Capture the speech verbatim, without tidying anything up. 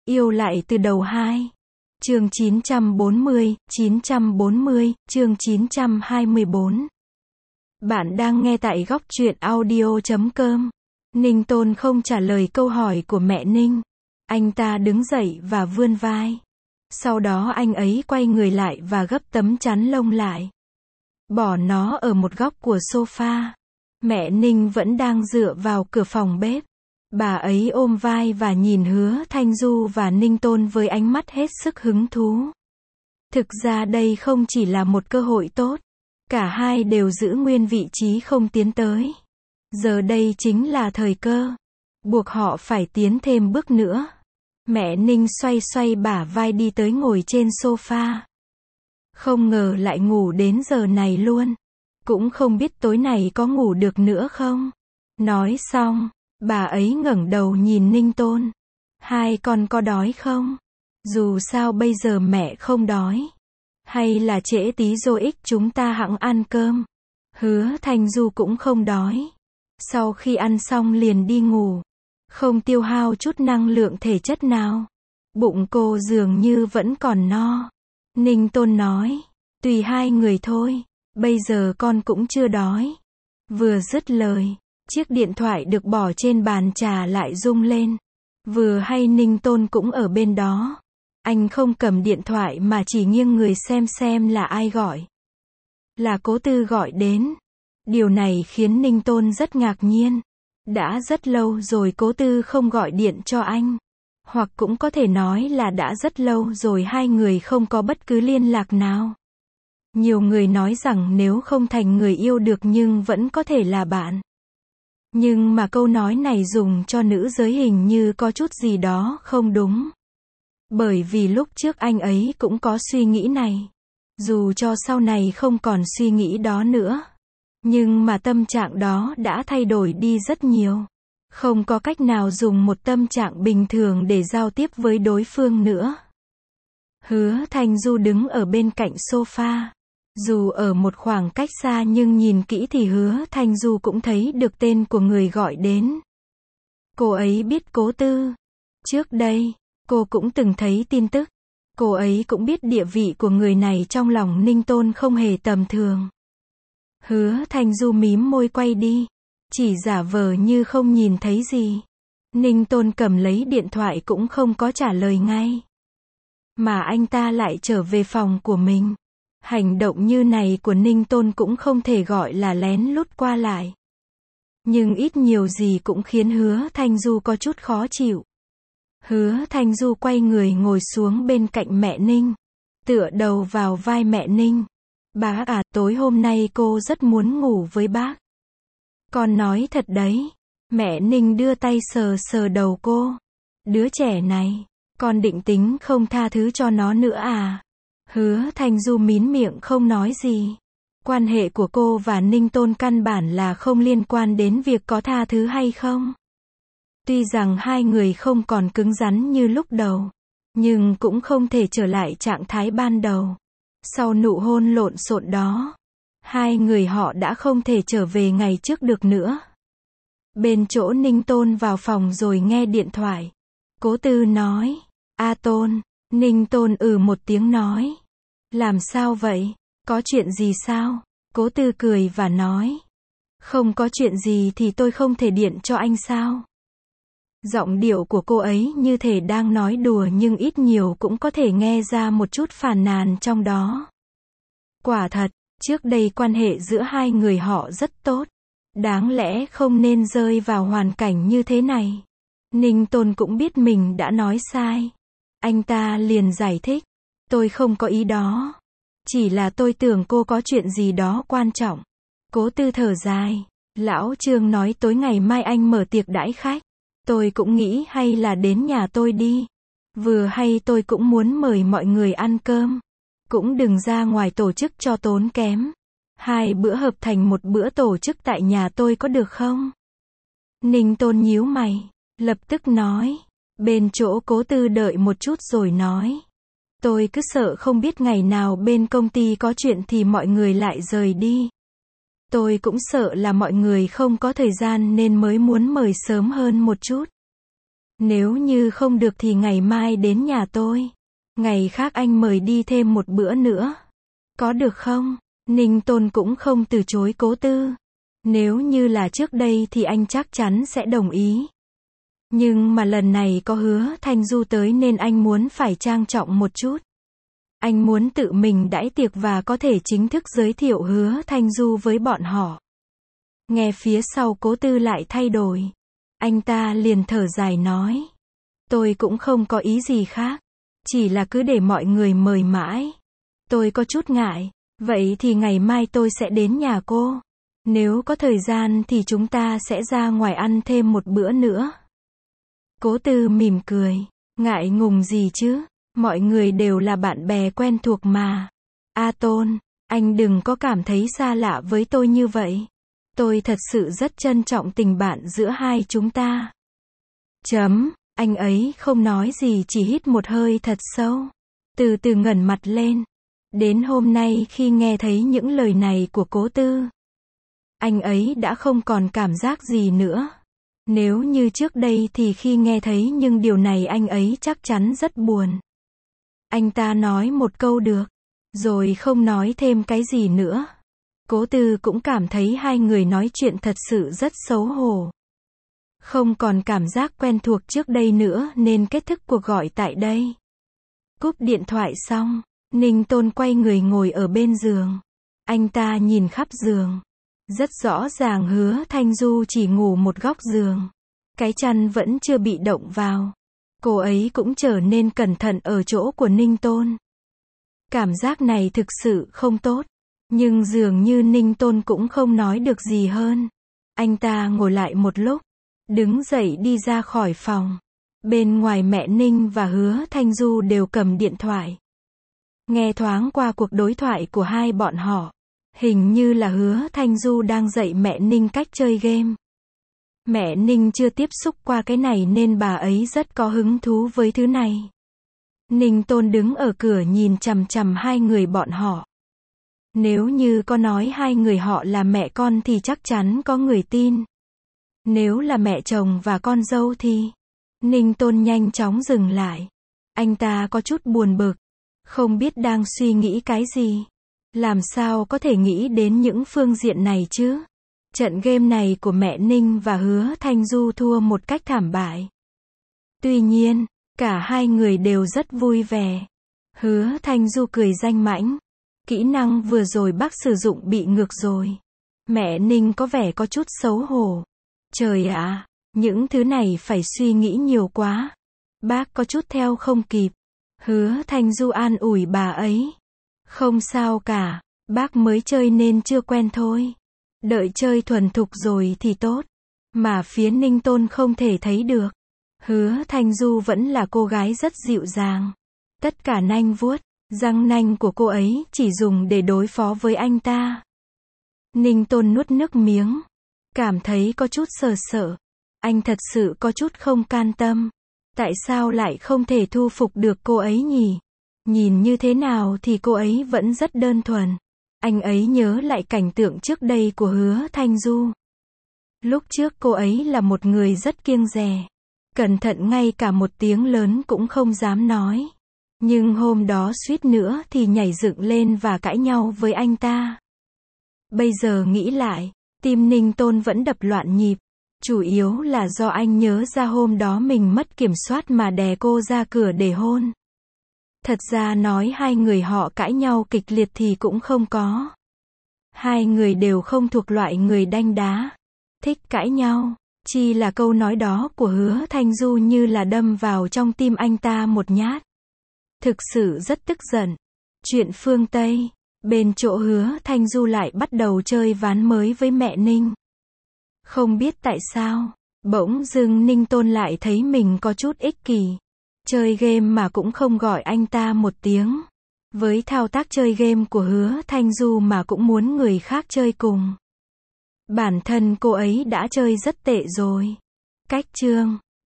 Yêu lại từ đầu hai. Chương chín trăm bốn mươi, chín trăm bốn mươi, chương chín trăm hai mươi bốn. Bạn đang nghe tại góc truyện audio chấm com. Ninh Tôn không trả lời câu hỏi của mẹ Ninh. Anh ta đứng dậy và vươn vai. Sau đó anh ấy quay người lại và gấp tấm chắn lông lại. Bỏ nó ở một góc của sofa. Mẹ Ninh vẫn đang dựa vào cửa phòng bếp. Bà ấy ôm vai và nhìn Hứa Thanh Du và Ninh Tôn với ánh mắt hết sức hứng thú. Thực ra đây không chỉ là một cơ hội tốt. Cả hai đều giữ nguyên vị trí không tiến tới. Giờ đây chính là thời cơ. Buộc họ phải tiến thêm bước nữa. Mẹ Ninh xoay xoay bả vai đi tới ngồi trên sofa. Không ngờ lại ngủ đến giờ này luôn. Cũng không biết tối này có ngủ được nữa không. Nói xong, bà ấy ngẩng đầu nhìn Ninh Tôn. Hai con có đói không? Dù sao bây giờ mẹ không đói. Hay là trễ tí rồi ích chúng ta hẵng ăn cơm. Hứa Thanh Du cũng không đói. Sau khi ăn xong liền đi ngủ. Không tiêu hao chút năng lượng thể chất nào. Bụng cô dường như vẫn còn no. Ninh Tôn nói. Tùy hai người thôi. Bây giờ con cũng chưa đói. Vừa dứt lời, chiếc điện thoại được bỏ trên bàn trà lại rung lên. Vừa hay Ninh Tôn cũng ở bên đó. Anh không cầm điện thoại mà chỉ nghiêng người xem xem là ai gọi. Là Cố Tư gọi đến. Điều này khiến Ninh Tôn rất ngạc nhiên. Đã rất lâu rồi Cố Tư không gọi điện cho anh. Hoặc cũng có thể nói là đã rất lâu rồi hai người không có bất cứ liên lạc nào. Nhiều người nói rằng nếu không thành người yêu được nhưng vẫn có thể là bạn. Nhưng mà câu nói này dùng cho nữ giới hình như có chút gì đó không đúng. Bởi vì lúc trước anh ấy cũng có suy nghĩ này. Dù cho sau này không còn suy nghĩ đó nữa. Nhưng mà tâm trạng đó đã thay đổi đi rất nhiều. Không có cách nào dùng một tâm trạng bình thường để giao tiếp với đối phương nữa. Hứa Thanh Du đứng ở bên cạnh sofa. Dù ở một khoảng cách xa nhưng nhìn kỹ thì Hứa Thanh Du cũng thấy được tên của người gọi đến. Cô ấy biết Cố Tư. Trước đây, cô cũng từng thấy tin tức. Cô ấy cũng biết địa vị của người này trong lòng Ninh Tôn không hề tầm thường. Hứa Thanh Du mím môi quay đi. Chỉ giả vờ như không nhìn thấy gì. Ninh Tôn cầm lấy điện thoại cũng không có trả lời ngay. Mà anh ta lại trở về phòng của mình. Hành động như này của Ninh Tôn cũng không thể gọi là lén lút qua lại. Nhưng ít nhiều gì cũng khiến Hứa Thanh Du có chút khó chịu. Hứa Thanh Du quay người ngồi xuống bên cạnh mẹ Ninh. Tựa đầu vào vai mẹ Ninh. Bác à, tối hôm nay cô rất muốn ngủ với bác. Con nói thật đấy. Mẹ Ninh đưa tay sờ sờ đầu cô. Đứa trẻ này, con định tính không tha thứ cho nó nữa à? Hứa Thanh Du mím miệng không nói gì. Quan hệ của cô và Ninh Tôn căn bản là không liên quan đến việc có tha thứ hay không. Tuy rằng hai người không còn cứng rắn như lúc đầu, nhưng cũng không thể trở lại trạng thái ban đầu. Sau nụ hôn lộn xộn đó, hai người họ đã không thể trở về ngày trước được nữa. Bên chỗ Ninh Tôn vào phòng rồi nghe điện thoại. Cố Tư nói. A Tôn. Ninh Tôn ừ một tiếng nói. Làm sao vậy? Có chuyện gì sao? Cố Tư cười và nói. Không có chuyện gì thì tôi không thể điện cho anh sao? Giọng điệu của cô ấy như thể đang nói đùa nhưng ít nhiều cũng có thể nghe ra một chút phàn nàn trong đó. Quả thật, trước đây quan hệ giữa hai người họ rất tốt. Đáng lẽ không nên rơi vào hoàn cảnh như thế này. Ninh Tôn cũng biết mình đã nói sai. Anh ta liền giải thích. Tôi không có ý đó. Chỉ là tôi tưởng cô có chuyện gì đó quan trọng. Cố Tư thở dài. Lão Trương nói tối ngày mai anh mở tiệc đãi khách. Tôi cũng nghĩ hay là đến nhà tôi đi. Vừa hay tôi cũng muốn mời mọi người ăn cơm. Cũng đừng ra ngoài tổ chức cho tốn kém. Hai bữa hợp thành một bữa tổ chức tại nhà tôi có được không? Ninh Tôn nhíu mày. Lập tức nói. Bên chỗ Cố Tư đợi một chút rồi nói. Tôi cứ sợ không biết ngày nào bên công ty có chuyện thì mọi người lại rời đi. Tôi cũng sợ là mọi người không có thời gian nên mới muốn mời sớm hơn một chút. Nếu như không được thì ngày mai đến nhà tôi. Ngày khác anh mời đi thêm một bữa nữa. Có được không? Ninh Tôn cũng không từ chối Cố Tư. Nếu như là trước đây thì anh chắc chắn sẽ đồng ý. Nhưng mà lần này có Hứa Thanh Du tới nên anh muốn phải trang trọng một chút. Anh muốn tự mình đãi tiệc và có thể chính thức giới thiệu Hứa Thanh Du với bọn họ. Nghe phía sau Cố Tư lại thay đổi. Anh ta liền thở dài nói. Tôi cũng không có ý gì khác. Chỉ là cứ để mọi người mời mãi. Tôi có chút ngại. Vậy thì ngày mai tôi sẽ đến nhà cô. Nếu có thời gian thì chúng ta sẽ ra ngoài ăn thêm một bữa nữa. Cố Tư mỉm cười. Ngại ngùng gì chứ? Mọi người đều là bạn bè quen thuộc mà. A Tôn, anh đừng có cảm thấy xa lạ với tôi như vậy. Tôi thật sự rất trân trọng tình bạn giữa hai chúng ta. Chấm, anh ấy không nói gì chỉ hít một hơi thật sâu. Từ từ ngẩng mặt lên. Đến hôm nay khi nghe thấy những lời này của Cố Tư, anh ấy đã không còn cảm giác gì nữa. Nếu như trước đây thì khi nghe thấy những điều này anh ấy chắc chắn rất buồn. Anh ta nói một câu được, rồi không nói thêm cái gì nữa. Cố Tư cũng cảm thấy hai người nói chuyện thật sự rất xấu hổ. Không còn cảm giác quen thuộc trước đây nữa nên kết thúc cuộc gọi tại đây. Cúp điện thoại xong, Ninh Tôn quay người ngồi ở bên giường. Anh ta nhìn khắp giường. Rất rõ ràng Hứa Thanh Du chỉ ngủ một góc giường. Cái chăn vẫn chưa bị động vào. Cô ấy cũng trở nên cẩn thận ở chỗ của Ninh Tôn. Cảm giác này thực sự không tốt. Nhưng dường như Ninh Tôn cũng không nói được gì hơn. Anh ta ngồi lại một lúc. Đứng dậy đi ra khỏi phòng. Bên ngoài mẹ Ninh và Hứa Thanh Du đều cầm điện thoại. Nghe thoáng qua cuộc đối thoại của hai bọn họ. Hình như là Hứa Thanh Du đang dạy mẹ Ninh cách chơi game. Mẹ Ninh chưa tiếp xúc qua cái này nên bà ấy rất có hứng thú với thứ này. Ninh Tôn đứng ở cửa nhìn chằm chằm hai người bọn họ. Nếu như có nói hai người họ là mẹ con thì chắc chắn có người tin. Nếu là mẹ chồng và con dâu thì... Ninh Tôn nhanh chóng dừng lại. Anh ta có chút buồn bực. Không biết đang suy nghĩ cái gì. Làm sao có thể nghĩ đến những phương diện này chứ? Trận game này của mẹ Ninh và Hứa Thanh Du thua một cách thảm bại. Tuy nhiên, cả hai người đều rất vui vẻ. Hứa Thanh Du cười danh mãnh. Kỹ năng vừa rồi bác sử dụng bị ngược rồi. Mẹ Ninh có vẻ có chút xấu hổ. Trời ạ, những thứ này phải suy nghĩ nhiều quá. Bác có chút theo không kịp. Hứa Thanh Du an ủi bà ấy. Không sao cả, bác mới chơi nên chưa quen thôi. Đợi chơi thuần thục rồi thì tốt. Mà phía Ninh Tôn không thể thấy được. Hứa Thanh Du vẫn là cô gái rất dịu dàng. Tất cả nanh vuốt, răng nanh của cô ấy chỉ dùng để đối phó với anh ta. Ninh Tôn nuốt nước miếng. Cảm thấy có chút sợ sợ. Anh thật sự có chút không can tâm. Tại sao lại không thể thu phục được cô ấy nhỉ? Nhìn như thế nào thì cô ấy vẫn rất đơn thuần. Anh ấy nhớ lại cảnh tượng trước đây của Hứa Thanh Du. Lúc trước cô ấy là một người rất kiêng dè. Cẩn thận ngay cả một tiếng lớn cũng không dám nói. Nhưng hôm đó suýt nữa thì nhảy dựng lên và cãi nhau với anh ta. Bây giờ nghĩ lại, tim Ninh Tôn vẫn đập loạn nhịp. Chủ yếu là do anh nhớ ra hôm đó mình mất kiểm soát mà đè cô ra cửa để hôn. Thật ra nói hai người họ cãi nhau kịch liệt thì cũng không có. Hai người đều không thuộc loại người đanh đá, thích cãi nhau. Chỉ là câu nói đó của Hứa Thanh Du như là đâm vào trong tim anh ta một nhát. Thực sự rất tức giận. Chuyện phương Tây. Bên chỗ Hứa Thanh Du lại bắt đầu chơi ván mới với mẹ Ninh. Không biết tại sao, bỗng dưng Ninh Tôn lại thấy mình có chút ích kỷ. Chơi game mà cũng không gọi anh ta một tiếng. Với thao tác chơi game của Hứa Thanh Du mà cũng muốn người khác chơi cùng. Bản thân cô ấy đã chơi rất tệ rồi. Cách chương